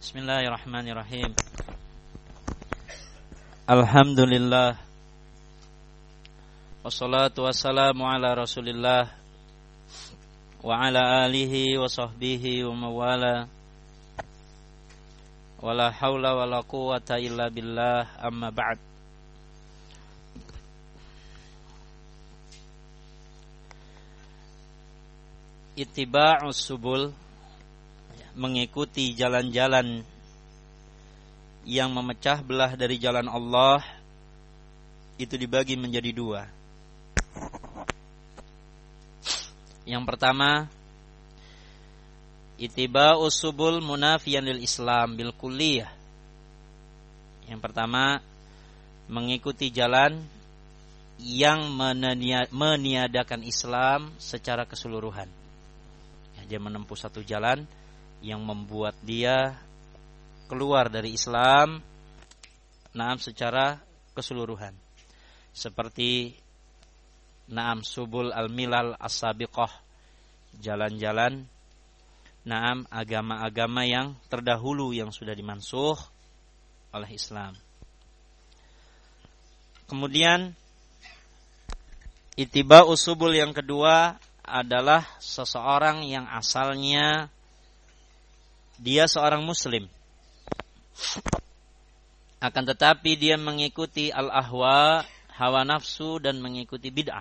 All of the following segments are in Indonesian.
Bismillahirrahmanirrahim. Alhamdulillah. Wassalatu wassalamu ala Rasulillah wa ala alihi wa sahbihi wa mawala. Wala haula wala quwata illa billah, amma ba'd. Ittiba'us subul, mengikuti jalan-jalan yang memecah belah dari jalan Allah, itu dibagi menjadi dua. Yang pertama, ittiba'us subul munafiyan lil Islam bil kulliyah. Yang pertama, mengikuti jalan yang meniadakan Islam secara keseluruhan. Dia menempuh satu jalan yang membuat dia keluar dari Islam secara keseluruhan. Seperti subul al-milal as-sabiqah, jalan-jalan agama-agama yang terdahulu yang sudah dimansuh oleh Islam. Kemudian ittiba'us subul yang kedua adalah seseorang yang asalnya dia seorang muslim, akan tetapi dia mengikuti al-ahwa, hawa nafsu, dan mengikuti bid'ah.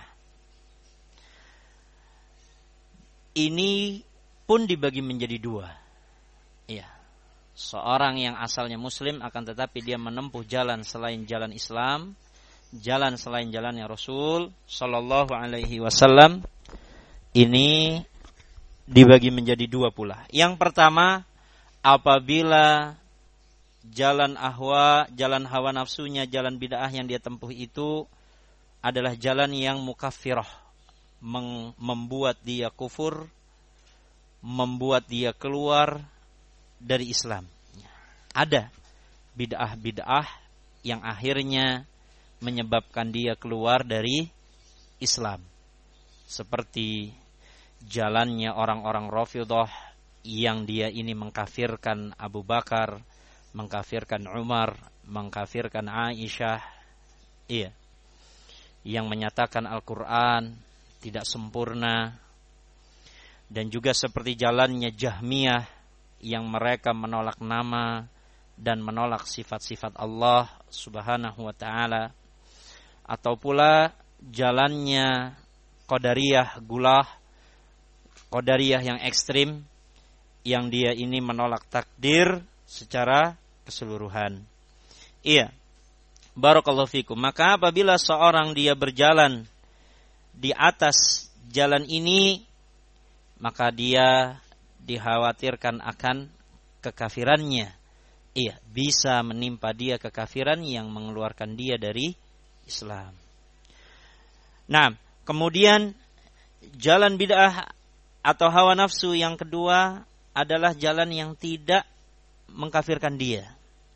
Ini pun dibagi menjadi dua. Ya, seorang yang asalnya muslim akan tetapi dia menempuh jalan selain jalan Islam, jalan selain jalannya Rasul sallallahu alaihi wasallam. Ini dibagi menjadi dua pula. Yang pertama, apabila jalan ahwa, jalan hawa nafsunya, jalan bid'ah yang dia tempuh itu adalah jalan yang mukaffirah, membuat dia kufur, membuat dia keluar dari Islam. Ada bid'ah-bid'ah yang akhirnya menyebabkan dia keluar dari Islam, seperti jalannya orang-orang Rafidhah yang dia ini mengkafirkan Abu Bakar, mengkafirkan Umar, mengkafirkan Aisyah, yang menyatakan Al-Quran tidak sempurna. Dan juga seperti jalannya Jahmiyah yang mereka menolak nama dan menolak sifat-sifat Allah subhanahu wa ta'ala. Atau pula jalannya Qadariyah gulah, Qadariyah yang ekstrim, yang dia ini menolak takdir secara keseluruhan. Barakallahu fikum. Maka apabila seorang dia berjalan di atas jalan ini, maka dia dikhawatirkan akan kekafirannya. Bisa menimpa dia kekafiran yang mengeluarkan dia dari Islam. Kemudian jalan bid'ah atau hawa nafsu yang kedua adalah jalan yang tidak mengkafirkan dia.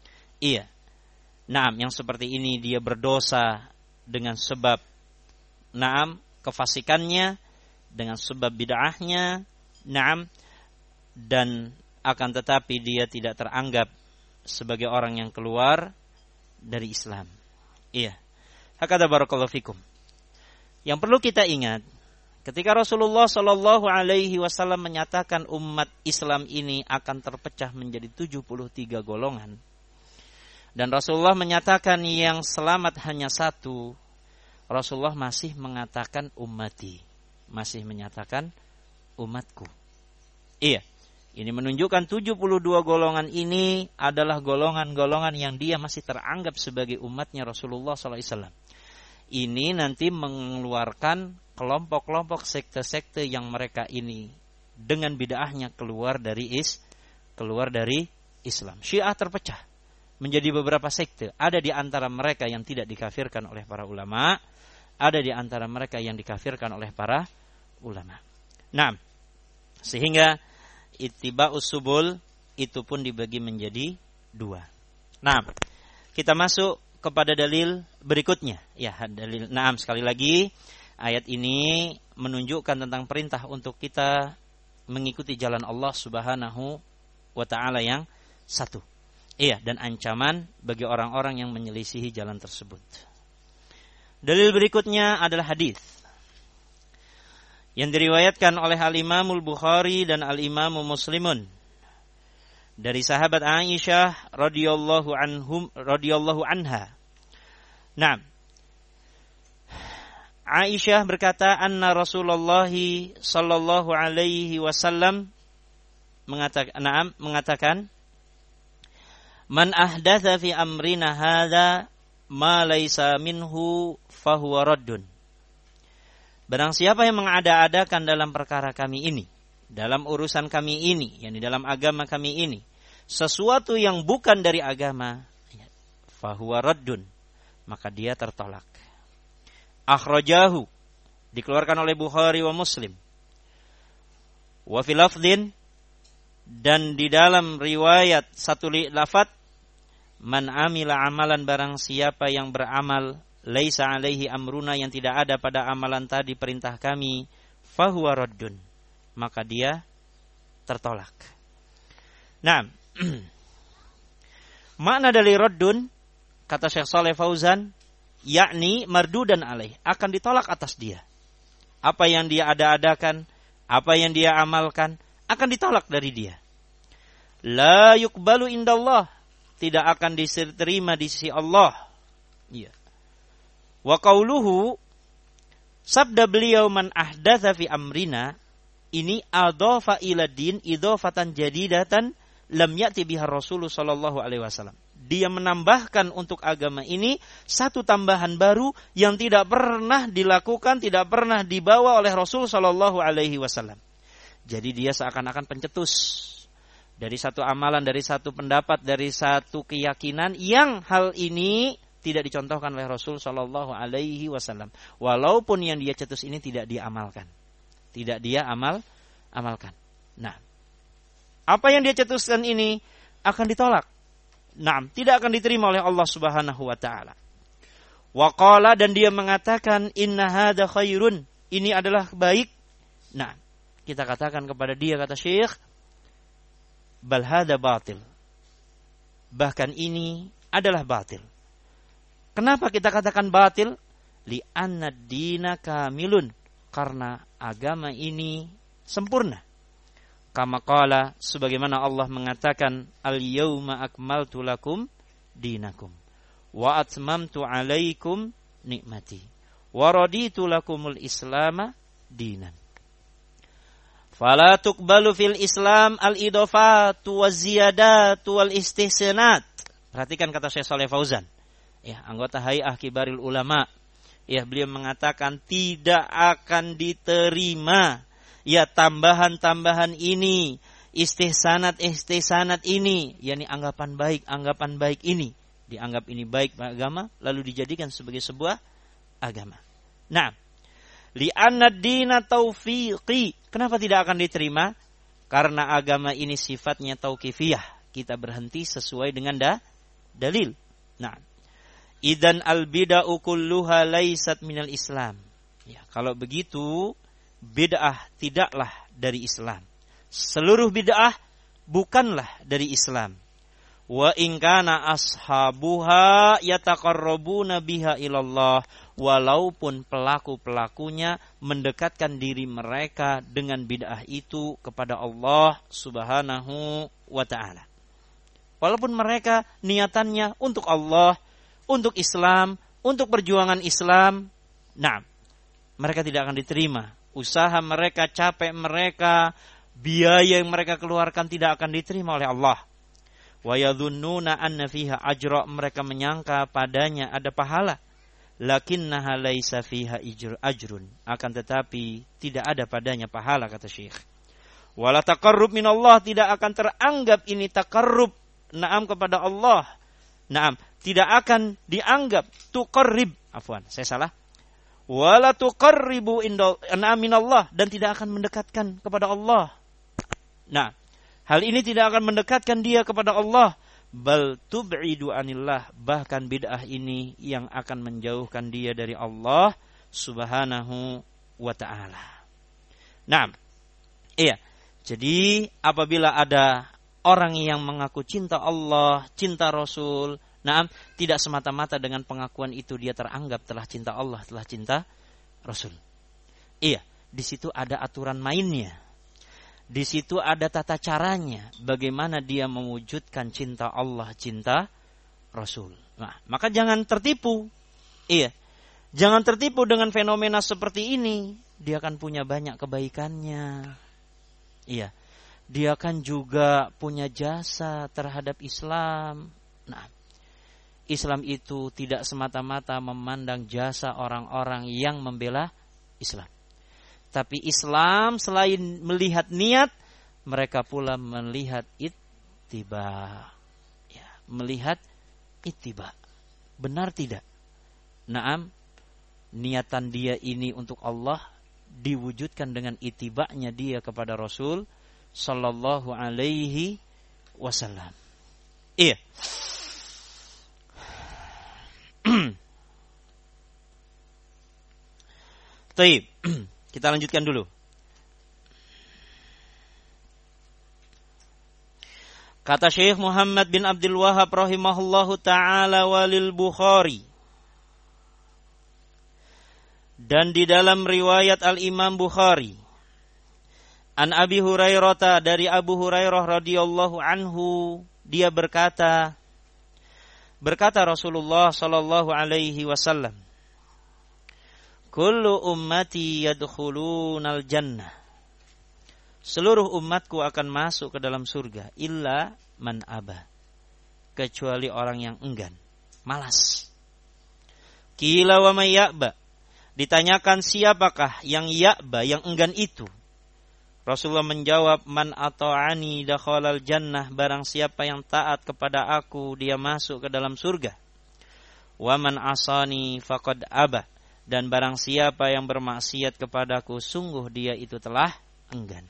Yang seperti ini dia berdosa dengan sebab kefasikannya, dengan sebab bid'ahnya, dan akan tetapi dia tidak teranggap sebagai orang yang keluar dari Islam. Hakadha barakallahu fikum. Yang perlu kita ingat, ketika Rasulullah sallallahu alaihi wasallam menyatakan umat Islam ini akan terpecah menjadi 73 golongan, dan Rasulullah menyatakan yang selamat hanya satu, Rasulullah masih mengatakan ummati, masih menyatakan umatku. Ini menunjukkan 72 golongan ini adalah golongan-golongan yang dia masih teranggap sebagai umatnya Rasulullah sallallahu alaihi wasallam. Ini nanti mengeluarkan kelompok-kelompok sekte-sekte yang mereka ini dengan bid'ahnya keluar dari Islam. Syiah terpecah menjadi beberapa sekte. Ada di antara mereka yang tidak dikafirkan oleh para ulama, ada di antara mereka yang dikafirkan oleh para ulama. Sehingga ittiba'us subul itu pun dibagi menjadi dua. Kita masuk kepada dalil berikutnya. Dalil sekali lagi ayat ini menunjukkan tentang perintah untuk kita mengikuti jalan Allah Subhanahu wa taala yang satu. Iya, dan ancaman bagi orang-orang yang menyelisihi jalan tersebut. Dalil berikutnya adalah hadis yang diriwayatkan oleh Al-Imamul Bukhari dan Al-Imamu Muslimun dari sahabat Aisyah radhiyallahu anha. Nah, Aisyah berkata, anna Rasulullah sallallahu alaihi wasallam mengatakan, man ahdatha fi amrina hadza ma laysa minhu fahuwa raddun. Barang siapa yang mengada-adakan dalam perkara kami ini, dalam urusan kami ini, yakni dalam agama kami ini, sesuatu yang bukan dari agama, fahuwa raddun, maka dia tertolak. Akhrajahu, dikeluarkan oleh Bukhari wa Muslim. Wa fil lafdhin, dan di dalam riwayat satu lafaz, man amila amalan, barang siapa yang beramal, laisa alaihi amruna, yang tidak ada pada amalan tadi perintah kami, fahuwa raddun, maka dia tertolak. Nah, makna dari raddun, kata Syekh Shalih Fauzan, yakni mardudan alaih, akan ditolak atas dia. Apa yang dia ada-adakan, apa yang dia amalkan, akan ditolak dari dia. La yuqbalu indallah, tidak akan diterima di sisi Allah. Iya. Wa qauluhu, sabda beliau, man ahdatsa fi amrina, ini adhafa ila din idhafatan jadidatan lam ya'ti biha Rasulullah sallallahu alaihi wasallam. Dia menambahkan untuk agama ini satu tambahan baru yang tidak pernah dilakukan, tidak pernah dibawa oleh Rasul sallallahu alaihi wasallam. Jadi dia seakan-akan pencetus dari satu amalan, dari satu pendapat, dari satu keyakinan yang hal ini tidak dicontohkan oleh Rasul sallallahu alaihi wasallam. Walaupun yang dia cetus ini tidak dia amalkan. Tidak dia amalkan. Nah, apa yang dia cetuskan ini akan ditolak. Nah, tidak akan diterima oleh Allah Subhanahu wa taala. Wa qala, dan dia mengatakan, inna hadza khairun, ini adalah baik. Nah, kita katakan kepada dia, kata Syekh, bal hadza batil, bahkan ini adalah batil. Kenapa kita katakan batil? Li'anna dina kamilun, karena agama ini sempurna. Kama qala, sebagaimana Allah mengatakan, al-yawma akmaltu lakum dinakum wa atmamtu alaikum nikmati wa raditu lakumul islama dinan. Fala tuqbalu fil Islam al-idafatu waz-ziyadatu wal istihsanat. Perhatikan kata Syekh Shalih Fauzan, ya, anggota Hay'ah Kibaril Ulama. Ya, beliau mengatakan tidak akan diterima ya tambahan-tambahan ini, istihsanat ini, yakni anggapan baik ini, dianggap ini baik agama lalu dijadikan sebagai sebuah agama. Nah, li'anna ad-dina taufiqi, kenapa tidak akan diterima? Karena agama ini sifatnya tauqifiyah, kita berhenti sesuai dengan dalil. Nah, idan al-bid'ah kulluha laysat minal Islam. Ya, kalau begitu bid'ah tidaklah dari Islam. Seluruh bid'ah bukanlah dari Islam. Wa in kana ashabuha yataqarrabuna biha ilallah, walaupun pelaku-pelakunya mendekatkan diri mereka dengan bid'ah itu kepada Allah Subhanahu wa taala. Walaupun mereka niatannya untuk Allah, untuk Islam, untuk perjuangan Islam, nah, mereka tidak akan diterima. Usaha mereka, capek mereka, biaya yang mereka keluarkan tidak akan diterima oleh Allah. Wa yadhunnuna anna fiha ajra, mereka menyangka padanya ada pahala. Lakinnaha laisa fiha ajrun, akan tetapi tidak ada padanya pahala, kata Syekh. Wala taqarrub minallah, tidak akan teranggap ini taqarrub, naam, kepada Allah. Naam, tidak akan dianggap tuqarrib, afwan, saya salah. Wala tuqarribu minallah, dan tidak akan mendekatkan kepada Allah. Nah, hal ini tidak akan mendekatkan dia kepada Allah. Bal tub'idu anillah, bahkan bid'ah ini yang akan menjauhkan dia dari Allah Subhanahu wa ta'ala. Nah, iya. Jadi apabila ada orang yang mengaku cinta Allah, cinta Rasul, tidak semata-mata dengan pengakuan itu dia teranggap telah cinta Allah, telah cinta Rasul. Iya, di situ ada aturan mainnya. Di situ ada tata caranya bagaimana dia mewujudkan cinta Allah, cinta Rasul. Nah, maka jangan tertipu. Iya. Jangan tertipu dengan fenomena seperti ini. Dia akan punya banyak kebaikannya. Iya. Dia kan juga punya jasa terhadap Islam. Nah, Islam itu tidak semata-mata memandang jasa orang-orang yang membela Islam. Tapi Islam selain melihat niat, mereka pula melihat ittiba. Ya, melihat ittiba. Benar tidak? Naam, niatan dia ini untuk Allah diwujudkan dengan itibanya dia kepada Rasul sallallahu alaihi wasallam. Iya. Baik, kita lanjutkan dulu. Kata Syekh Muhammad bin Abdul Wahhab rahimahullahu ta'ala walil Bukhari. Dan di dalam riwayat Al-Imam Bukhari, an Abi Hurairah, dari Abu Hurairah radhiyallahu anhu, dia berkata Rasulullah sallallahu alaihi wasallam, kullu ummati yadkhulunal jannah, seluruh umatku akan masuk ke dalam surga, illa man aba, kecuali orang yang enggan, malas. Qila wa may ya'ba, ditanyakan siapakah yang ya'ba, yang enggan itu. Rasulullah menjawab, man ata'ani dakhalal jannah, barang siapa yang taat kepada aku dia masuk ke dalam surga. Wa man asani faqad aba, dan barang siapa yang bermaksiat kepadaku sungguh dia itu telah enggan.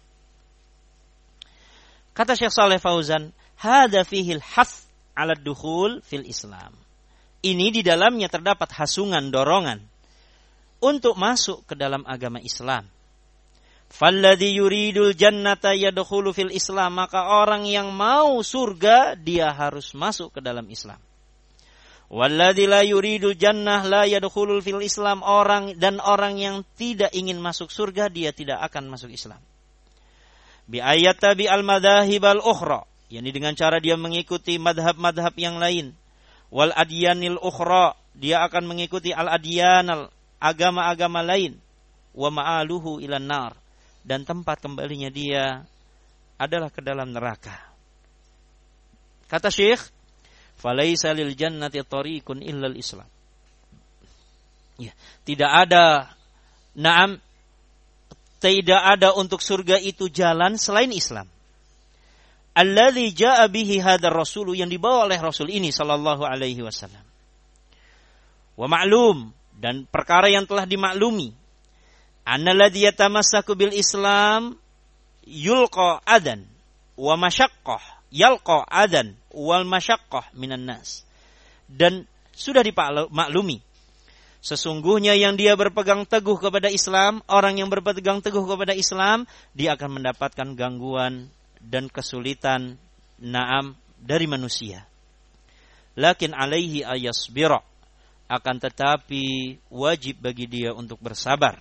Kata Syekh Shalih Fauzan, hadza fihil hath 'ala dukhul fil Islam. Ini di dalamnya terdapat hasungan, dorongan untuk masuk ke dalam agama Islam. Falladhi yuridul jannata yadkhulu fil Islam, maka orang yang mau surga dia harus masuk ke dalam Islam. Walladhi la yuridul jannah la yadkhulu fil Islam, orang yang tidak ingin masuk surga dia tidak akan masuk Islam. Bi ayat tabi al madhahib al ukhra, yakni dengan cara dia mengikuti madhab-madhab yang lain. Wal adyanil ukhra, dia akan mengikuti al adyanal, agama-agama lain. Wa ma'aluhu ilan nar, dan tempat kembalinya dia adalah ke dalam neraka. Kata Syekh, falaisa lil jannati tariqun illa al-Islam. Ya, tidak ada untuk surga itu jalan selain Islam. Alladzi jaa bihi hadzal rasul, yang dibawa oleh Rasul ini sallallahu alaihi wasallam. Wa ma'lum, dan perkara yang telah dimaklumi, annalladzi yatamassaku bil Islam yulqa adan wa masyaqqah, yalqa adan wal masyaqqah minan nas. Dan sudah dimaklumi, sesungguhnya yang dia berpegang teguh kepada Islam, orang yang berpegang teguh kepada Islam, dia akan mendapatkan gangguan dan kesulitan dari manusia. Lakin alaihi ayasbira, akan tetapi wajib bagi dia untuk bersabar.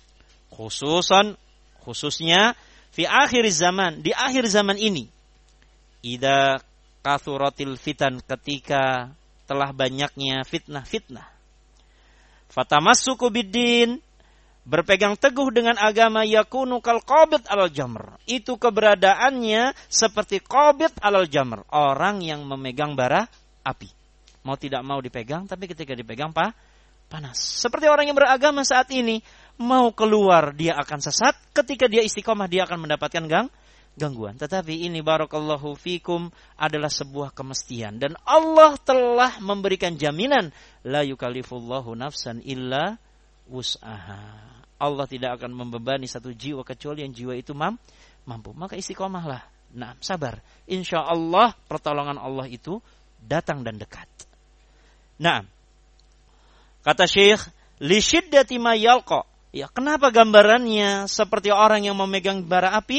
Khususnya fi akhir zaman, di akhir zaman ini. Idza kathuratil fitan, ketika telah banyaknya fitnah. Fatamassuku biddin, berpegang teguh dengan agama, yakunu kal qabid alal jamr, itu keberadaannya seperti qabid alal jamr, orang yang memegang bara api. Mau tidak mau dipegang, tapi ketika dipegang panas. Seperti orang yang beragama saat ini, mau keluar dia akan sesat, ketika dia istiqomah dia akan mendapatkan gangguan. Tetapi ini barakallahu fikum adalah sebuah kemestian, dan Allah telah memberikan jaminan, la yukallifullahu nafsan illa wus'aha. Allah tidak akan membebani satu jiwa kecuali yang jiwa itu mampu. Maka istiqomahlah. Nah, sabar. Insyaallah pertolongan Allah itu datang dan dekat. Nah, kata Syekh, li syiddati ma yalqa. Ya, kenapa gambarannya seperti orang yang memegang bara api?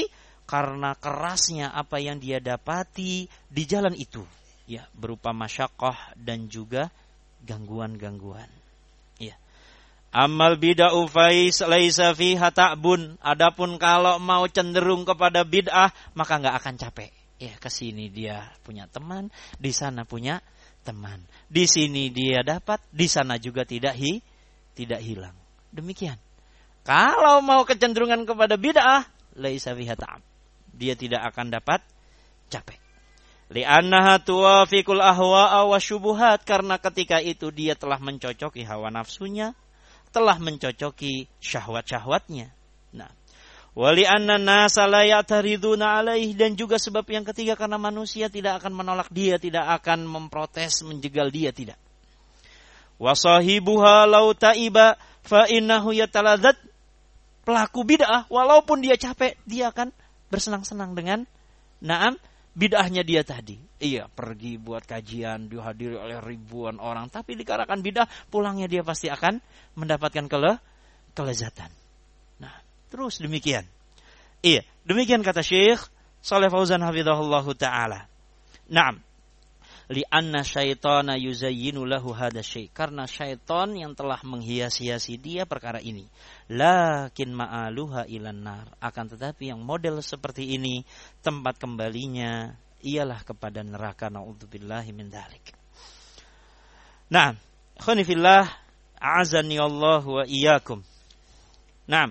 karena kerasnya apa yang dia dapati di jalan itu, ya, berupa masyaqqah dan juga gangguan-gangguan. Ya. Amal bid'ah fais laisa fiha ta'bun. Adapun kalau mau cenderung kepada bid'ah maka enggak akan capek. Ya, ke sini dia punya teman, di sana punya teman. Di sini dia dapat, di sana juga tidak hilang. Demikian. Kalau mau kecenderungan kepada bid'ah, laisa fiha ta'ab. Dia tidak akan dapat capek. Li'annaha tuwafiqul ahwa'a wa syubuhat, karena ketika itu dia telah mencocoki hawa nafsunya, telah mencocoki syahwat-syahwatnya. Nah, wa li'anna nasa la ya'tariduna alaih, dan juga sebab yang ketiga karena manusia tidak akan menolak dia, tidak akan memprotes, menjegal dia, tidak. Wa sahibuha law ta'iba fa innahu yataladzat. Pelaku bid'ah walaupun dia capek, dia akan bersenang-senang dengan bid'ahnya dia tadi. Iya, pergi buat kajian, dihadiri oleh ribuan orang, tapi dikarenakan bid'ah, pulangnya dia pasti akan mendapatkan kelezatan. Nah, terus demikian. Iya, demikian kata Syekh Shalih Fauzan hafizahullahu taala. Naam. Li'anna syaitana yuzayyinu lahu hadha syai', karena syaitan yang telah menghias-hiasi dia perkara ini. Lakin ma'aluha ilan nar, akan tetapi yang model seperti ini tempat kembalinya ialah kepada neraka, naudzubillahi min dzalik. Nah, khani fillah, a'azani Allah wa iyyakum. Nah,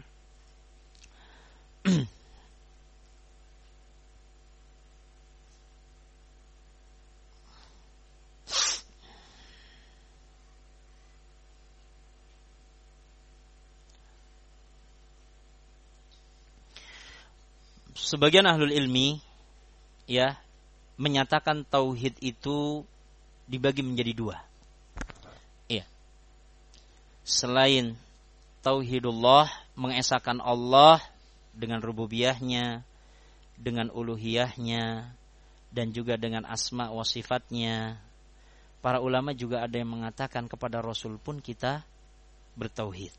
sebagian ahlul ilmi, ya, menyatakan tauhid itu dibagi menjadi dua. Iya. Selain tauhidullah, mengesahkan Allah dengan rububiyahnya, dengan uluhiyahnya, dan juga dengan asma wa sifatnya, para ulama juga ada yang mengatakan kepada Rasul pun kita bertauhid.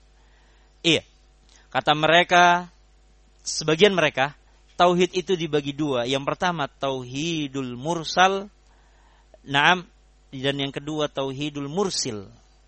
Iya. Kata mereka, sebagian mereka, tauhid itu dibagi dua. Yang pertama tauhidul mursal, dan yang kedua tauhidul mursil.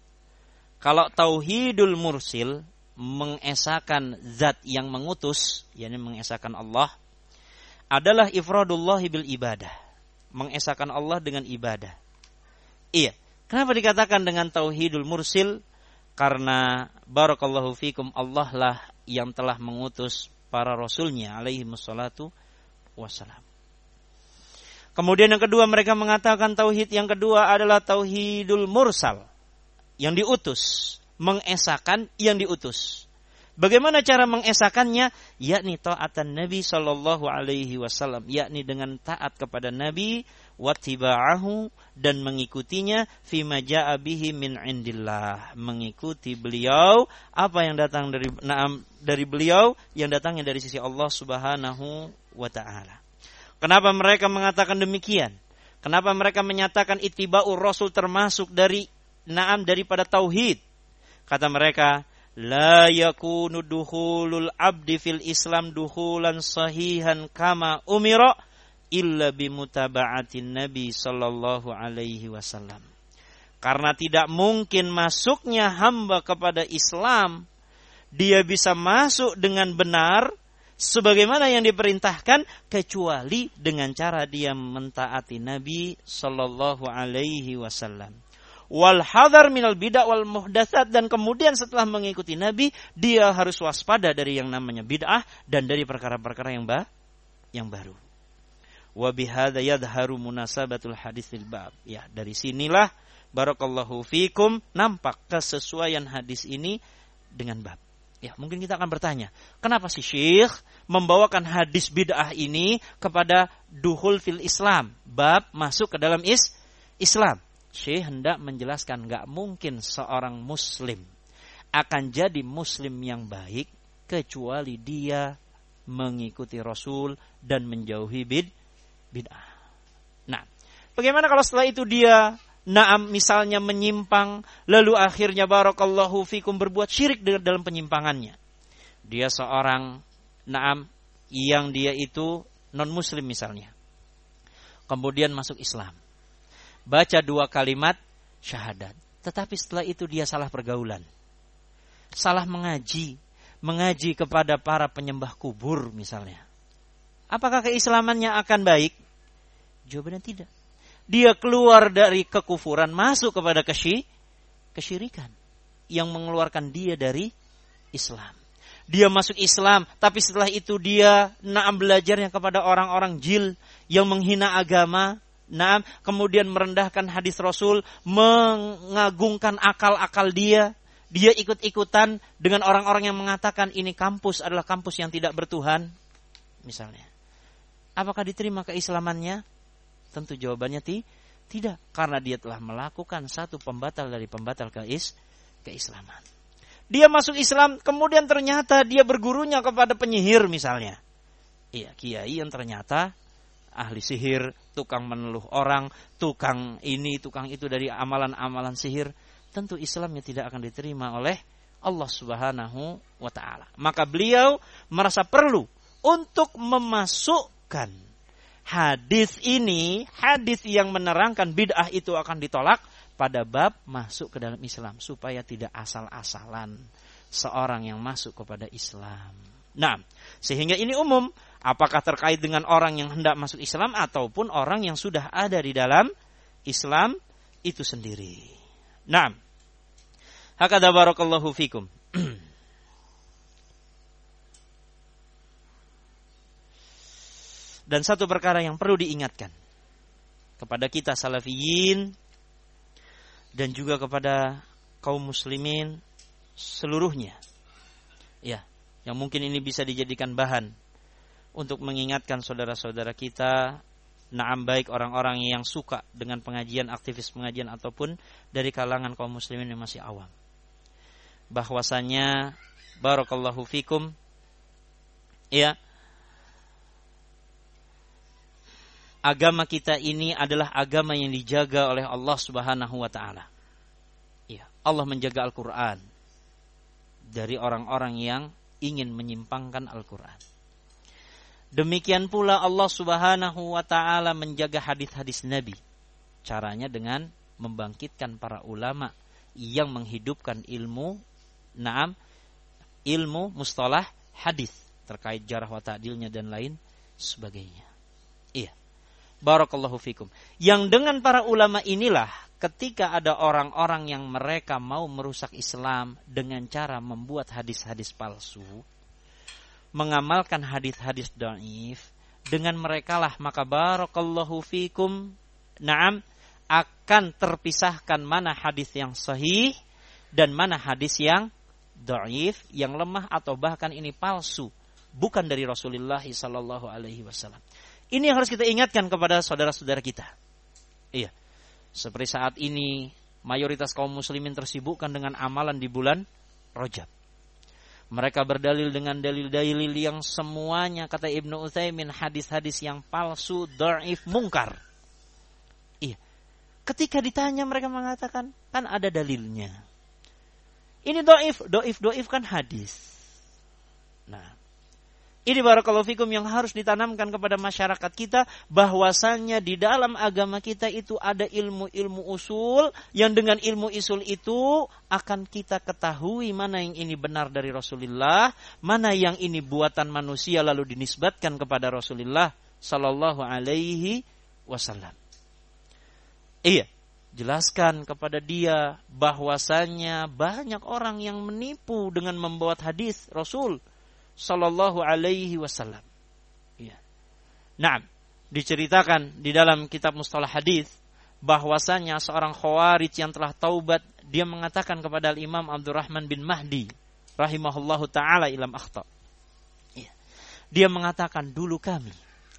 Kalau tauhidul mursil, mengesahkan zat yang mengutus, yakni mengesahkan Allah, adalah ifradullahi bil ibadah, mengesahkan Allah dengan ibadah. Iya. Kenapa dikatakan dengan tauhidul mursil? Karena barakallahu fikum, Allah lah yang telah mengutus para rasulnya alaihi wassalatu wassalam. Kemudian yang kedua, mereka mengatakan tauhid yang kedua adalah tauhidul mursal, yang diutus, mengesahkan yang diutus. Bagaimana cara mengesahkannya? Yakni taatan Nabi sallallahu alaihi wasallam, yakni dengan taat kepada Nabi, wattiba'ahu, dan mengikutinya, fima ja'a bihi min indillah, mengikuti beliau apa yang datang dari beliau, yang datangnya dari sisi Allah Subhanahu wa taala. Kenapa mereka mengatakan demikian? Kenapa mereka menyatakan ittiba'ur rasul termasuk daripada tauhid? Kata mereka, la yakunu dukhulul abdi fil Islam dukhulan sahihan kama umira illa bimutaba'atin Nabi sallallahu alaihi wasallam. Karena tidak mungkin masuknya hamba kepada Islam, dia bisa masuk dengan benar sebagaimana yang diperintahkan, kecuali dengan cara dia mentaati Nabi sallallahu alaihi wasallam. Wal hadar minal bid'ah wal muhdatsat, dan kemudian setelah mengikuti Nabi, dia harus waspada dari yang namanya bid'ah dan dari perkara-perkara yang baru. Wa bihadza yadhharu munasabatul hadits lil bab. Ya, dari sinilah barakallahu fikum nampak kesesuaian hadis ini dengan bab. Ya, mungkin kita akan bertanya, kenapa sih Syekh membawakan hadis bid'ah ini kepada duhul fil Islam, bab masuk ke dalam Islam? Syekh hendak menjelaskan, enggak mungkin seorang muslim akan jadi muslim yang baik kecuali dia mengikuti Rasul dan menjauhi bid'ah. Nah, bagaimana kalau setelah itu dia misalnya menyimpang, lalu akhirnya barakallahu fikum berbuat syirik dalam penyimpangannya. Dia seorang yang dia itu non-muslim misalnya, kemudian masuk Islam, baca 2 kalimat syahadat, tetapi setelah itu dia salah pergaulan, salah mengaji kepada para penyembah kubur misalnya, apakah keislamannya akan baik? Jawabannya tidak. Dia keluar dari kekufuran, masuk kepada kesyirikan yang mengeluarkan dia dari Islam. Dia masuk Islam, tapi setelah itu dia belajarnya kepada orang-orang jil yang menghina agama, kemudian merendahkan hadis Rasul, mengagungkan akal-akal dia. Dia ikut-ikutan dengan orang-orang yang mengatakan ini kampus adalah kampus yang tidak bertuhan, misalnya. Apakah diterima keislamannya? Tentu jawabannya tidak, karena dia telah melakukan satu pembatal dari pembatal keislaman. Dia masuk Islam, kemudian ternyata dia bergurunya kepada penyihir misalnya. Iya, kiai yang ternyata ahli sihir, tukang meneluh orang, tukang ini, tukang itu dari amalan-amalan sihir. Tentu Islamnya tidak akan diterima oleh Allah Subhanahu wa ta'ala. Maka beliau merasa perlu untuk memasukkan hadis ini, hadis yang menerangkan bid'ah itu akan ditolak, pada bab masuk ke dalam Islam, supaya tidak asal-asalan seorang yang masuk kepada Islam. Nah, sehingga ini umum, apakah terkait dengan orang yang hendak masuk Islam ataupun orang yang sudah ada di dalam Islam itu sendiri. Nah, hakadha barakallahu fikum. Dan satu perkara yang perlu diingatkan kepada kita salafiyin dan juga kepada kaum muslimin seluruhnya, ya, yang mungkin ini bisa dijadikan bahan untuk mengingatkan saudara-saudara kita, baik orang-orang yang suka dengan pengajian, aktivis pengajian, ataupun dari kalangan kaum muslimin yang masih awam, bahwasanya barakallahu fikum, ya, agama kita ini adalah agama yang dijaga oleh Allah Subhanahu wa ta'ala. Ya, Allah menjaga Al-Quran dari orang-orang yang ingin menyimpangkan Al-Quran. Demikian pula Allah Subhanahu wa ta'ala menjaga hadis-hadis Nabi. Caranya dengan membangkitkan para ulama yang menghidupkan ilmu mustalah hadis terkait jarh wa ta'dilnya dan lain sebagainya. Iya. Barakallahu fikum. Yang dengan para ulama inilah ketika ada orang-orang yang mereka mau merusak Islam dengan cara membuat hadis-hadis palsu, mengamalkan hadis-hadis dhaif, dengan merekalah maka barakallahu fikum, akan terpisahkan mana hadis yang sahih dan mana hadis yang dhaif, yang lemah atau bahkan ini palsu, bukan dari Rasulullah sallallahu alaihi wasallam. Ini yang harus kita ingatkan kepada saudara-saudara kita. Iya. Seperti saat ini mayoritas kaum muslimin tersibukkan dengan amalan di bulan Rajab. Mereka berdalil dengan dalil-dalil yang semuanya kata Ibnu Utsaimin hadis-hadis yang palsu, dhaif, mungkar. Iya. Ketika ditanya mereka mengatakan kan ada dalilnya. Ini dhaif kan hadis. Nah, ini barakallahu fikum yang harus ditanamkan kepada masyarakat kita, bahwasannya di dalam agama kita itu ada ilmu-ilmu usul, yang dengan ilmu usul itu akan kita ketahui mana yang ini benar dari Rasulullah, mana yang ini buatan manusia lalu dinisbatkan kepada Rasulullah sallallahu alaihi wasallam. Iya, jelaskan kepada dia bahwasannya banyak orang yang menipu dengan membuat hadis Rasul sallallahu alaihi wasallam. Ya. Nah, diceritakan di dalam kitab Mustalah Hadis bahwasanya seorang khawarij yang telah taubat, dia mengatakan kepada Imam Abdurrahman bin Mahdi rahimahullahu taala ilam akhta. Ya. Dia mengatakan, dulu kami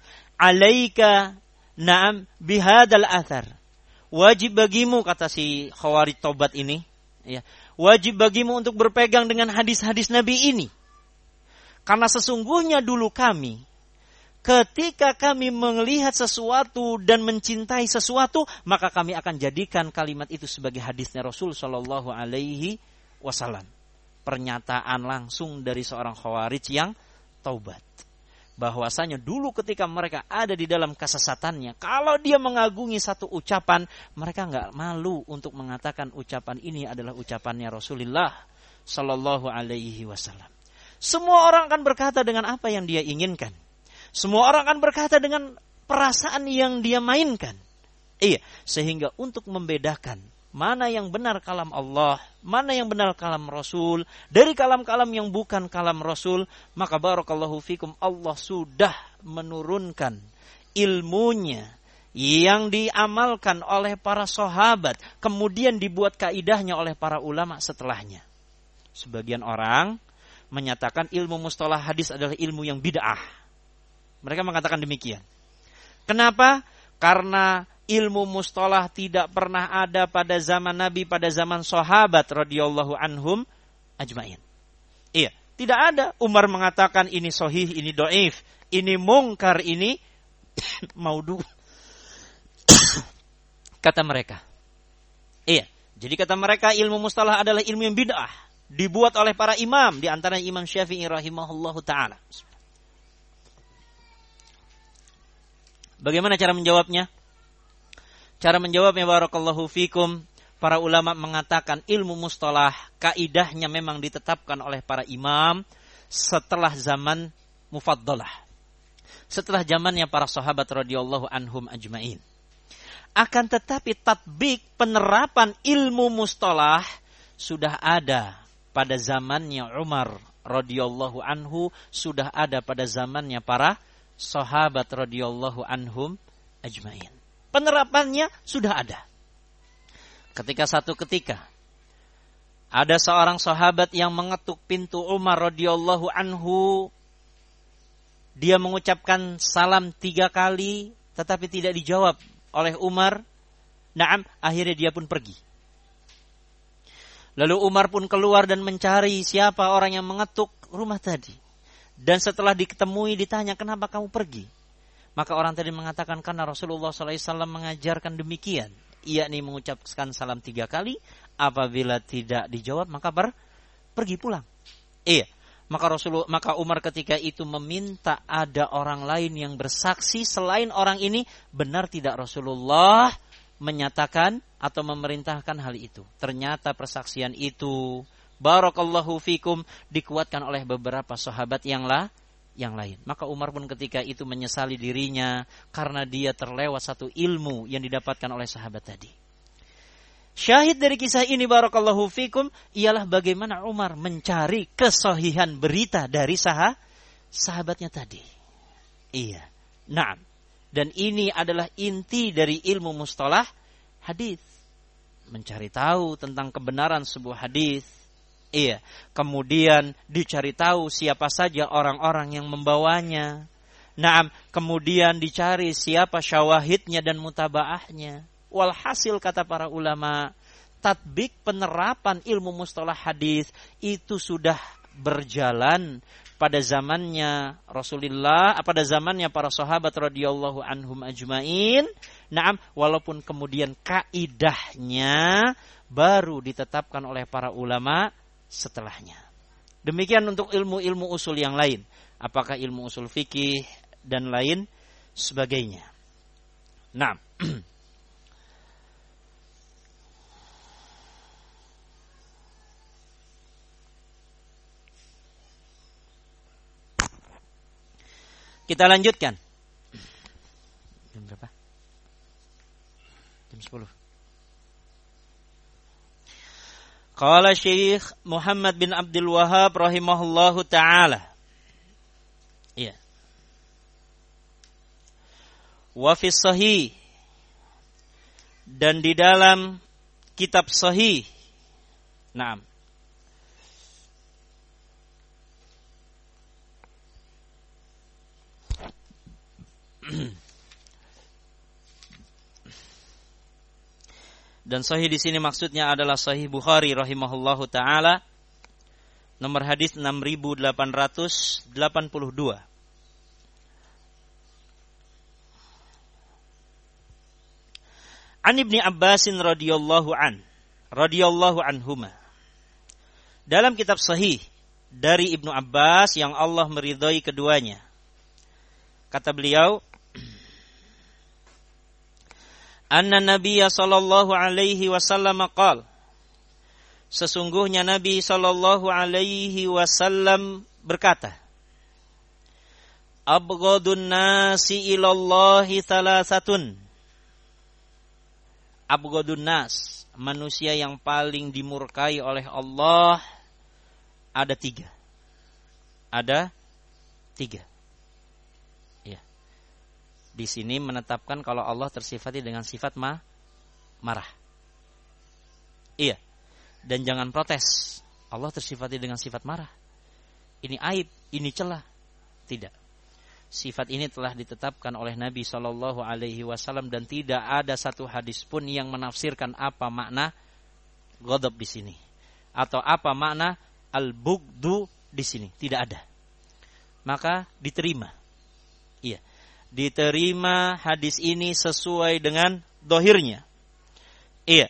alaika bihadal athar. Wajib bagimu, kata si khawarij taubat ini, ya, wajib bagimu untuk berpegang dengan hadis-hadis Nabi ini. Karena sesungguhnya dulu kami, ketika kami melihat sesuatu dan mencintai sesuatu, maka kami akan jadikan kalimat itu sebagai hadisnya Rasul Shallallahu Alaihi Wasallam. Pernyataan langsung dari seorang khawarij yang taubat. bahwasanya dulu ketika mereka ada di dalam kesesatannya, kalau dia mengagungi satu ucapan, mereka nggak malu untuk mengatakan ucapan ini adalah ucapannya Rasulullah Sallallahu Alaihi Wasallam. Semua orang akan berkata dengan apa yang dia inginkan. Semua orang akan berkata dengan perasaan yang dia mainkan. Iya, sehingga untuk membedakan mana yang benar kalam Allah, mana yang benar kalam Rasul, dari kalam-kalam yang bukan kalam Rasul, maka barakallahu fikum, Allah sudah menurunkan ilmunya yang diamalkan oleh para sahabat, kemudian dibuat kaidahnya oleh para ulama setelahnya. Sebagian orang menyatakan ilmu mustalah hadis adalah ilmu yang bid'ah. Mereka mengatakan demikian. Kenapa? Karena ilmu mustalah tidak pernah ada pada zaman Nabi, pada zaman sahabat radhiyallahu anhum ajmain. Iya, tidak ada. Umar mengatakan ini sahih, ini dhaif, ini mungkar, ini maudhu. Kata mereka. Iya, jadi kata mereka ilmu mustalah adalah ilmu yang bid'ah, dibuat oleh para imam, di antara Imam Syafi'i rahimahullahu taala. Bagaimana cara menjawabnya? Cara menjawabnya barakallahu fikum, para ulama mengatakan ilmu mustalah kaidahnya memang ditetapkan oleh para imam setelah zaman mufaddalah. Setelah zamannya para sahabat radhiyallahu anhum ajmain. Akan tetapi tatbik penerapan ilmu mustalah sudah ada pada zamannya Umar radhiyallahu anhu, sudah ada pada zamannya para sahabat radhiyallahu anhum ajmain. Penerapannya sudah ada. Ketika ada seorang sahabat yang mengetuk pintu Umar radhiyallahu anhu, dia mengucapkan salam 3 kali tetapi tidak dijawab oleh Umar. Naam, akhirnya dia pun pergi. Lalu Umar pun keluar dan mencari siapa orang yang mengetuk rumah tadi. Dan setelah diketemui ditanya, kenapa kamu pergi? Maka orang tadi mengatakan, karena Rasulullah SAW mengajarkan demikian. Yakni mengucapkan salam 3 kali. Apabila tidak dijawab, maka pergi pulang. Iya. Maka Umar ketika itu meminta ada orang lain yang bersaksi selain orang ini. Benar tidak Rasulullah menyatakan atau memerintahkan hal itu? Ternyata persaksian itu, barakallahu fikum, dikuatkan oleh beberapa sahabat yang lain. Maka Umar pun ketika itu menyesali dirinya karena dia terlewat satu ilmu yang didapatkan oleh sahabat tadi. Syahid dari kisah ini barakallahu fikum ialah bagaimana Umar mencari kesahihan berita dari sahabatnya tadi. Iya. Naam. Dan ini adalah inti dari ilmu mustalah hadis. Mencari tahu tentang kebenaran sebuah hadis. Iya, kemudian dicari tahu siapa saja orang-orang yang membawanya. Naam, kemudian dicari siapa syawahidnya dan mutabaahnya. Walhasil kata para ulama, tatbik penerapan ilmu mustalah hadis itu sudah berjalan pada zamannya Rasulullah, pada zamannya para sahabat radhiyallahu anhum ajmain. Naam, walaupun kemudian kaidahnya baru ditetapkan oleh para ulama setelahnya. Demikian untuk ilmu-ilmu usul yang lain. Apakah ilmu usul fikih dan lain sebagainya. Nah, kita lanjutkan. Jam berapa? Jam 10. Qala Syekh Muhammad bin Abdul Wahhab rahimahullahu ta'ala. Iya. Wa fi sahih. Dan di dalam kitab sahih. Naam. Dan sahih di sini maksudnya adalah sahih Bukhari rahimahullahu taala, nomor hadis 6882. An Ibni Abbasin radhiyallahu anhuma. Dalam kitab sahih dari Ibnu Abbas yang Allah meridhai keduanya. Kata beliau, anna Nabiyya sallallahu alaihi wasallam qala, sesungguhnya Nabi sallallahu alaihi wasallam berkata, abghadun nasi ilallahi thalathatun. Abghadun nas, manusia yang paling dimurkai oleh Allah ada 3. Ada 3. Ya. Di sini menetapkan kalau Allah tersifati dengan sifat marah. Iya. Dan jangan protes. Allah tersifati dengan sifat marah. Ini aib, ini celah. Tidak. Sifat ini telah ditetapkan oleh Nabi Shallallahu Alaihi Wasallam dan tidak ada satu hadis pun yang menafsirkan apa makna ghadab di sini atau apa makna al-bughdu di sini. Tidak ada. Maka diterima. Iya, diterima hadis ini sesuai dengan dohirnya. Iya.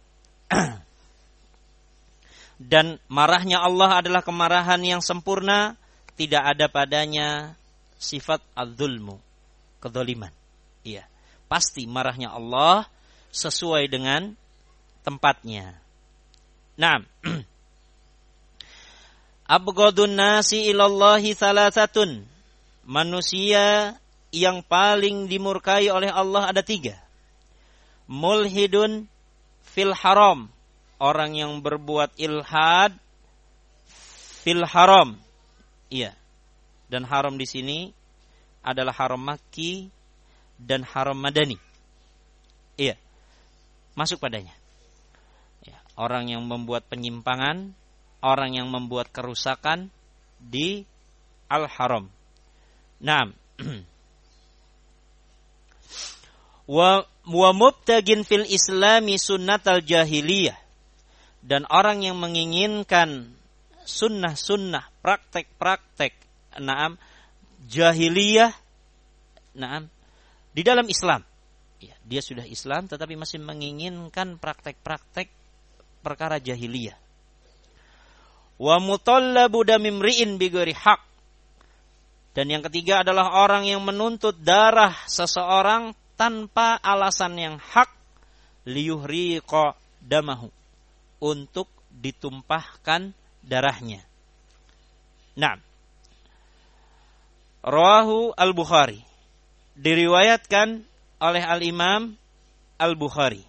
Dan marahnya Allah adalah kemarahan yang sempurna, tidak ada padanya sifat al-zulmu, kedzaliman. Iya, pasti marahnya Allah sesuai dengan tempatnya. Naam. Abghadun nasi ilallahi thalathatun. Manusia yang paling dimurkai oleh Allah ada 3. Mulhidun fil haram, orang yang berbuat ilhad fil haram. Iya. Dan haram di sini adalah haram Makki dan haram Madani. Iya. Masuk padanya. Ya, orang yang membuat penyimpangan, orang yang membuat kerusakan di al-haram. Naam. Wa mubtagin fil islami sunnatal jahiliyah. Dan orang yang menginginkan sunnah-sunnah, praktek-praktek jahiliyah di dalam Islam. Ya, dia sudah Islam tetapi masih menginginkan praktek-praktek perkara jahiliyah. Wa mutallabu damimri'in bighairi haq. Dan yang ketiga adalah orang yang menuntut darah seseorang tanpa alasan yang hak, liyuhriqa damahu, untuk ditumpahkan darahnya. Nah, rawahu al-Bukhari, diriwayatkan oleh al-Imam al-Bukhari.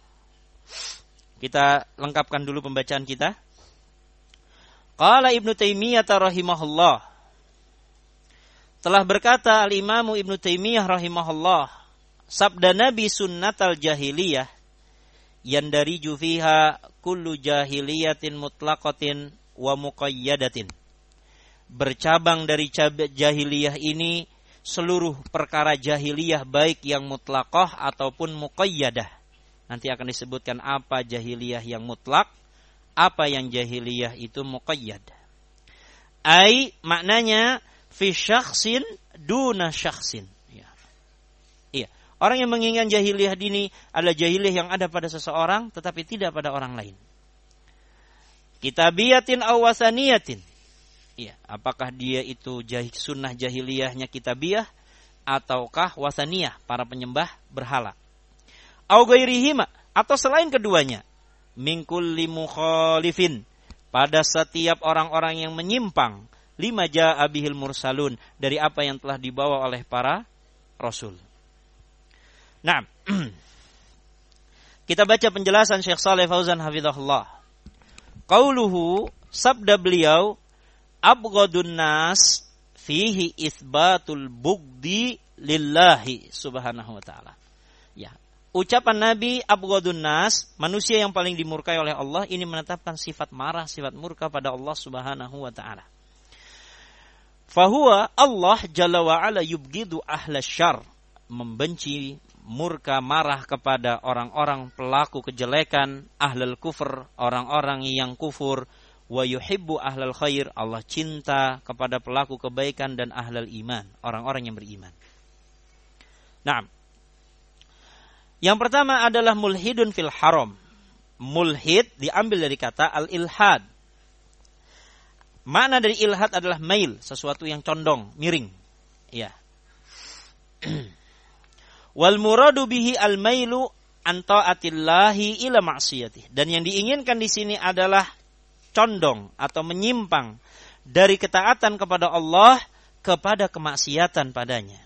Kita lengkapkan dulu pembacaan kita. Qala Ibnu Taimiyah rahimahullah, telah berkata al-Imam Ibnu Taimiyah rahimahullah, sabda Nabi sunnatal jahiliyah yandariju fiha kullu jahiliyatin mutlaqatin wa muqayyadatin. Bercabang dari jahiliyah ini seluruh perkara jahiliyah, baik yang mutlaqah ataupun muqayyadah. Nanti akan disebutkan apa jahiliyah yang mutlak, apa yang jahiliyah itu muqayyad. Ai maknanya fi syakhsin duna syakhsin. Ya. Iya. Orang yang menginginkan jahiliyah dini adalah jahiliyah yang ada pada seseorang tetapi tidak pada orang lain. Kitabiyatin aw wasaniyatin. Iya, apakah dia itu sunnah jahiliyahnya kitabiyah ataukah wasaniyah, para penyembah berhala. Au ghairihima, atau selain keduanya. Min kulli mukhalifin, pada setiap orang-orang yang menyimpang, lima jaa bihil mursalun, dari apa yang telah dibawa oleh para rasul. Nah, kita baca penjelasan Syekh Shalih Fauzan hafizahullah. Qauluhu, sabda beliau, abghadun nas fihi itsbatul bughdi lillahi subhanahu wa ta'ala. Ya, ucapan Nabi abghadun nas, manusia yang paling dimurkai oleh Allah, ini menetapkan sifat marah, sifat murka pada Allah subhanahu wa ta'ala. Fahuwa Allah jalla wa ala yubghidu ahla syarr, membenci, murka, marah kepada orang-orang pelaku kejelekan, ahlul kufur, orang-orang yang kufur. Wa yuhibbu ahlal khair, Allah cinta kepada pelaku kebaikan dan ahlal iman, orang-orang yang beriman. Nah, yang pertama adalah mulhidun fil haram. Mulhid diambil dari kata al-ilhad. Makna dari ilhad adalah mail, sesuatu yang condong, miring. Ya. Wal muradu bihi al-mailu an ta'atillahi ila ma'siyatih. Dan yang diinginkan di sini adalah condong atau menyimpang dari ketaatan kepada Allah kepada kemaksiatan padanya.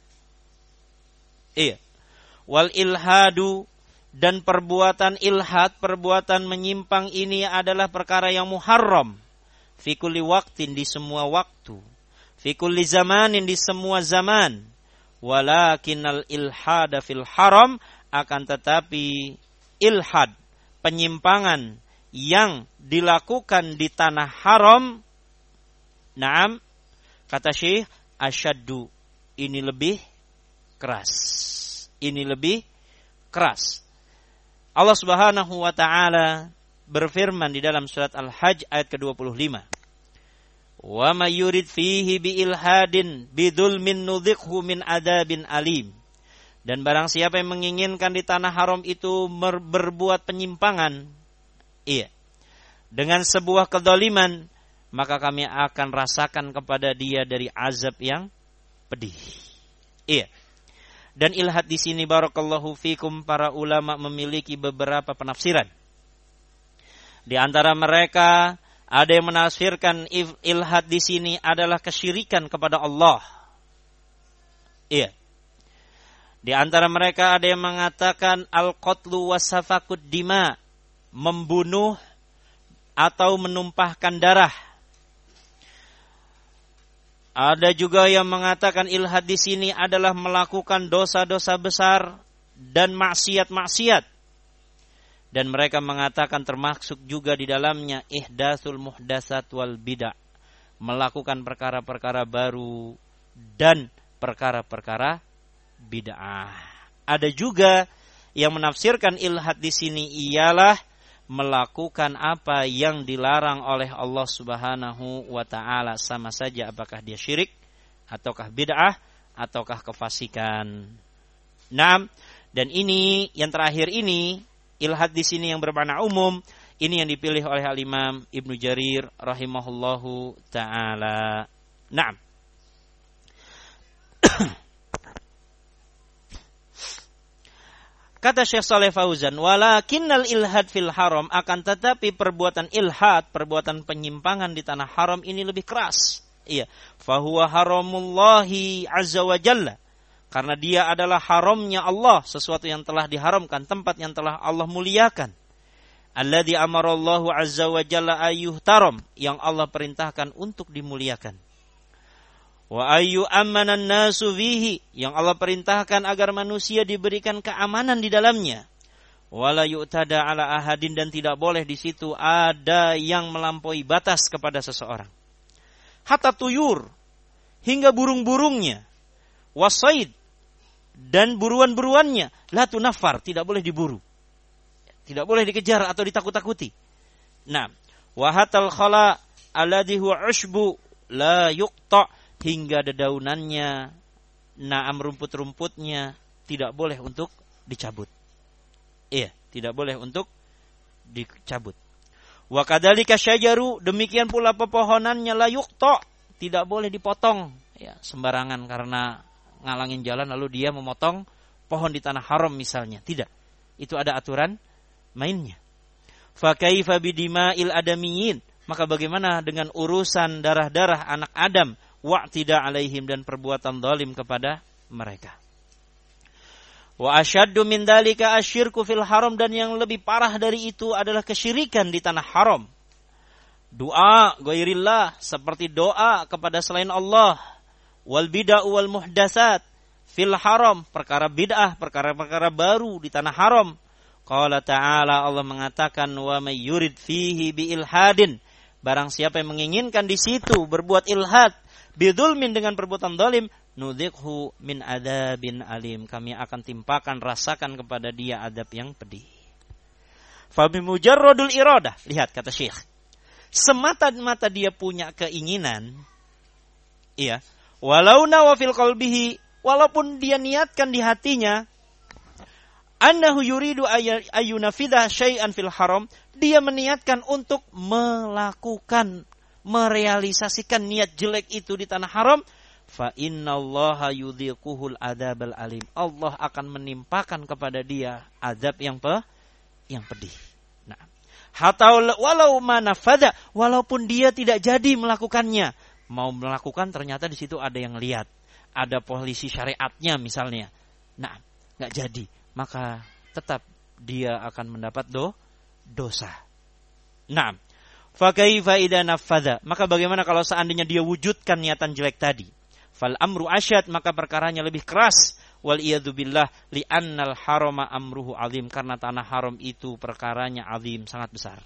Iya. Wal ilhadu, dan perbuatan ilhad, perbuatan menyimpang ini adalah perkara yang muharram fi kulli waqtin, di semua waktu, fi kulli zamanin, di semua zaman. Walakinnal ilhada fil haram, akan tetapi ilhad, penyimpangan yang dilakukan di tanah haram, naam, kata Syekh, asyaddu, ini lebih keras. Ini lebih keras. Allah Subhanahu wa taala berfirman di dalam surat Al-Hajj ayat ke-25. Wa may yurid fihi bi ilhadin bidzulmin nudhiqhu min adzabin alim. Dan barang siapa yang menginginkan di tanah haram itu berbuat penyimpangan, iya, dengan sebuah kezaliman, maka kami akan rasakan kepada dia dari azab yang pedih. Iya. Dan ilhad di sini barakallahu fikum, para ulama memiliki beberapa penafsiran. Di antara mereka ada yang menafsirkan ilhad di sini adalah kesyirikan kepada Allah. Iya. Di antara mereka ada yang mengatakan al-qatlu wasafakud dima, membunuh atau menumpahkan darah. Ada juga yang mengatakan ilhad di sini adalah melakukan dosa-dosa besar dan maksiat-maksiat. Dan mereka mengatakan termasuk juga di dalamnya ihdatsul muhdatsat wal bid'ah, melakukan perkara-perkara baru dan perkara-perkara bid'ah. Ada juga yang menafsirkan ilhad di sini ialah melakukan apa yang dilarang oleh Allah Subhanahu wa taala, sama saja apakah dia syirik ataukah bid'ah ataukah kefasikan. Naam, dan ini yang terakhir ini, ilhad di sini yang bermakna umum, ini yang dipilih oleh Al-Imam Ibnu Jarir rahimahullahu taala. Naam. Kata Syekh Shalih Fauzan, walakinnal ilhad fil haram, akan tetapi perbuatan ilhad, perbuatan penyimpangan di tanah haram ini lebih keras. Iya, fahuwa haramullahi azza wa jalla, karena dia adalah haramnya Allah, sesuatu yang telah diharamkan, tempat yang telah Allah muliakan. Alladzi amarallahu azza wa jalla ayyuhtaram, yang Allah perintahkan untuk dimuliakan. Wa ayyu amanan nasu fihi, yang Allah perintahkan agar manusia diberikan keamanan di dalamnya. Wala yu'tada ala ahadin, dan tidak boleh di situ ada yang melampaui batas kepada seseorang. Hatta tuyur, hingga burung-burungnya. Wasaid, dan buruan-buruannya. La tunafar, tidak boleh diburu. Tidak boleh dikejar atau ditakut-takuti. Nah, wa hatal khala alladhi huwa ushbu la yuqta, hingga dedaunannya, naam, rumput-rumputnya tidak boleh untuk dicabut. Iya, tidak boleh untuk dicabut. Wa kadzalika syajaru, demikian pula pepohonannya la yuqta, tidak boleh dipotong, ya, sembarangan karena ngalangin jalan lalu dia memotong pohon di tanah haram misalnya. Tidak. Itu ada aturan mainnya. Fa kaifa bidima'il adamiyyin, maka bagaimana dengan urusan darah-darah anak Adam, wa'tida alaihim, dan perbuatan zalim kepada mereka. Wa asyaddu min dzalika asyirku fil haram, dan yang lebih parah dari itu adalah kesyirikan di tanah haram. Doa ghairillah, seperti doa kepada selain Allah. Wal bid'ah wal muhdatsat fil haram, perkara bid'ah, perkara-perkara baru di tanah haram. Qala ta'ala, Allah mengatakan, wa may yurid fihi bi ilhadin, barang siapa yang menginginkan di situ berbuat ilhad, bidzulmin, dengan perbuatan zalim, nudhiqhu min adzabin alim, kami akan timpakan, rasakan kepada dia adab yang pedih. Fa bi mujarradul iradah, lihat kata Syekh, semata-mata dia punya keinginan, iya, walau nawa fil qalbihi, walaupun dia niatkan di hatinya, annahu yuridu ayyunafidha syai'an fil haram, dia meniatkan untuk melakukan, merealisasikan niat jelek itu di tanah haram, fa innallaha yudhiquhul adzabal alim. Allah akan menimpakan kepada dia azab yang pedih. Nah, hatta walau manafada, walaupun dia tidak jadi melakukannya, mau melakukan ternyata di situ ada yang lihat, ada polisi syariatnya misalnya. Nah, enggak jadi, maka tetap dia akan mendapat dosa. Nah, fa kaifa idza nafadha, maka bagaimana kalau seandainya dia wujudkan niatan jelek tadi? Fal amru asyad, maka perkaranya lebih keras. Wal iyadu billah li'annal harama amruhu azim, karena tanah haram itu perkaranya azim, sangat besar.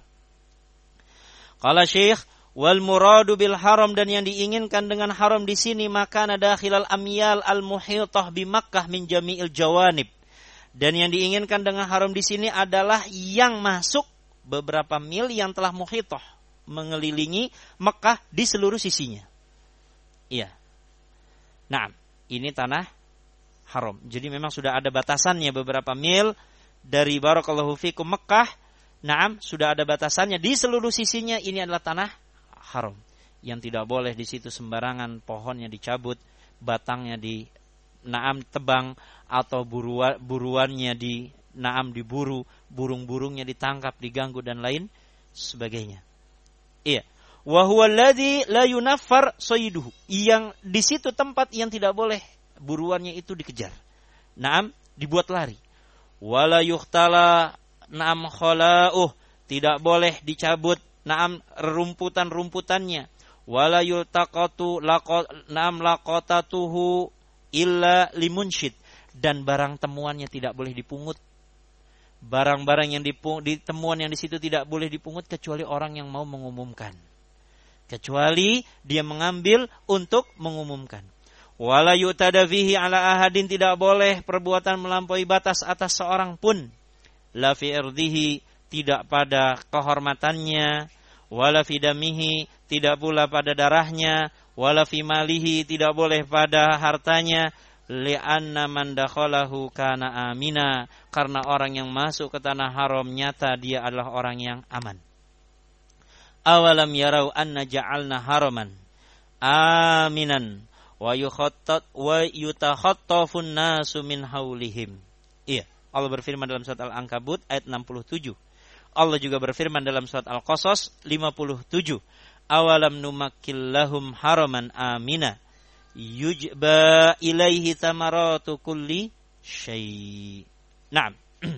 Qala Syekh, wal muradu bil haram, dan yang diinginkan dengan haram di sini maka dakhilal amyal al muhitah bi Makkah min jami'il jawanib. Dan yang diinginkan dengan haram di sini adalah yang masuk beberapa mil yang telah muhitah, mengelilingi Makkah di seluruh sisinya. Iya. Nah, ini tanah haram. Jadi memang sudah ada batasannya beberapa mil dari barakallahu fikum Mekah. Naam, sudah ada batasannya di seluruh sisinya. Ini adalah tanah haram. Yang tidak boleh di situ sembarangan pohonnya dicabut, batangnya tebang, atau buruannya diburu, burung-burungnya ditangkap, diganggu dan lain sebagainya. Iya. Wa huwa alladzi la yunaffar sayyiduhu, yang di situ tempat yang tidak boleh buruannya itu dikejar. Naam, dibuat lari. Wala yuhtala naam khala'uh, tidak boleh dicabut naam rumputan-rumputannya. Wala yultaqatu laqatatuhu illa limunshid, dan barang temuannya tidak boleh dipungut. Barang-barang yang ditemuan yang di situ tidak boleh dipungut kecuali orang yang mau mengumumkan. Kecuali dia mengambil untuk mengumumkan. Wala yu'tada fihi ala ahadin, tidak boleh perbuatan melampaui batas atas seorang pun. La fi irdihi, tidak pada kehormatannya. Wala fi damihi, tidak pula pada darahnya. Wala fi malihi, tidak boleh pada hartanya. Li'anna man dakhalahu kana amina, karena orang yang masuk ke tanah haram nyata dia adalah orang yang aman. Awalam yarau anna ja'alna haraman aminan wa yutakhattafun nasu min haulihim. Iya, Allah berfirman dalam surat Al-Ankabut ayat 67. Allah juga berfirman dalam surat Al-Qasas 57. Awalam numakkil lahum haraman amina yujba ilaihi thamaratu kulli syai'. Naam.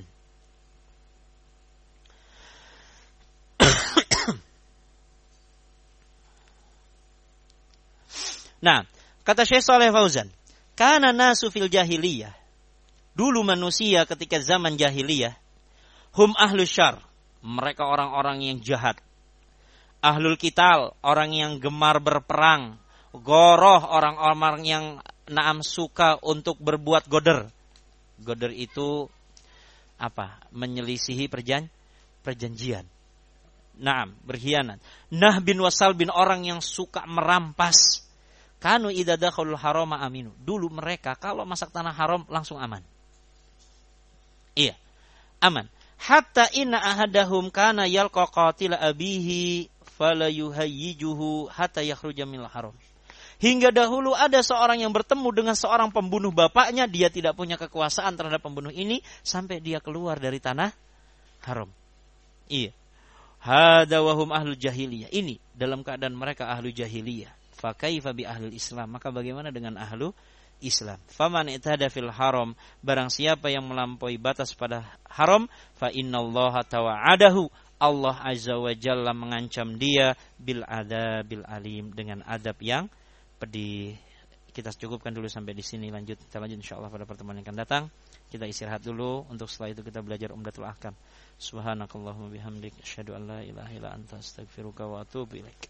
Nah, kata Syekh Shalih Fauzan, kana nasu fil jahiliyah, dulu manusia ketika zaman jahiliyah, hum ahlus syar, mereka orang-orang yang jahat. Ahlul qital, orang yang gemar berperang. Goroh, orang-orang yang naam suka untuk berbuat goder. Goder itu apa? Menyelisihi perjanjian. Naam, berkhianat. Nah bin wasal bin, orang yang suka merampas. Kanu idza dakhalul harama aminu. Dulu mereka kalau masuk tanah haram langsung aman. Iya, aman. Hatta inna ahadahum kana yalqa qatila abihi fala yuhayyijuhu hatta yakhruja minal haram. Hingga dahulu ada seorang yang bertemu dengan seorang pembunuh bapaknya, dia tidak punya kekuasaan terhadap pembunuh ini sampai dia keluar dari tanah haram. Iya. Hada wahum ahlul jahiliyah. Ini dalam keadaan mereka ahlu jahiliyah. Fa kaifa bi ahlul Islam, maka bagaimana dengan ahlu Islam? Faman itada fil haram, barang siapa yang melampaui batas pada haram, fa innallaha tawa'adahu, Allah azza wa jalla mengancam dia bil adabil alim, dengan adab yang pedih. Kita cukupkan dulu sampai di sini, kita lanjut insyaallah pada pertemuan yang akan datang. Kita istirahat dulu, untuk setelah itu kita belajar Umdatul Ahkam. Subhanakallahumma bihamdik asyhadu an la ilaha illa anta astaghfiruka wa atubu ilaik.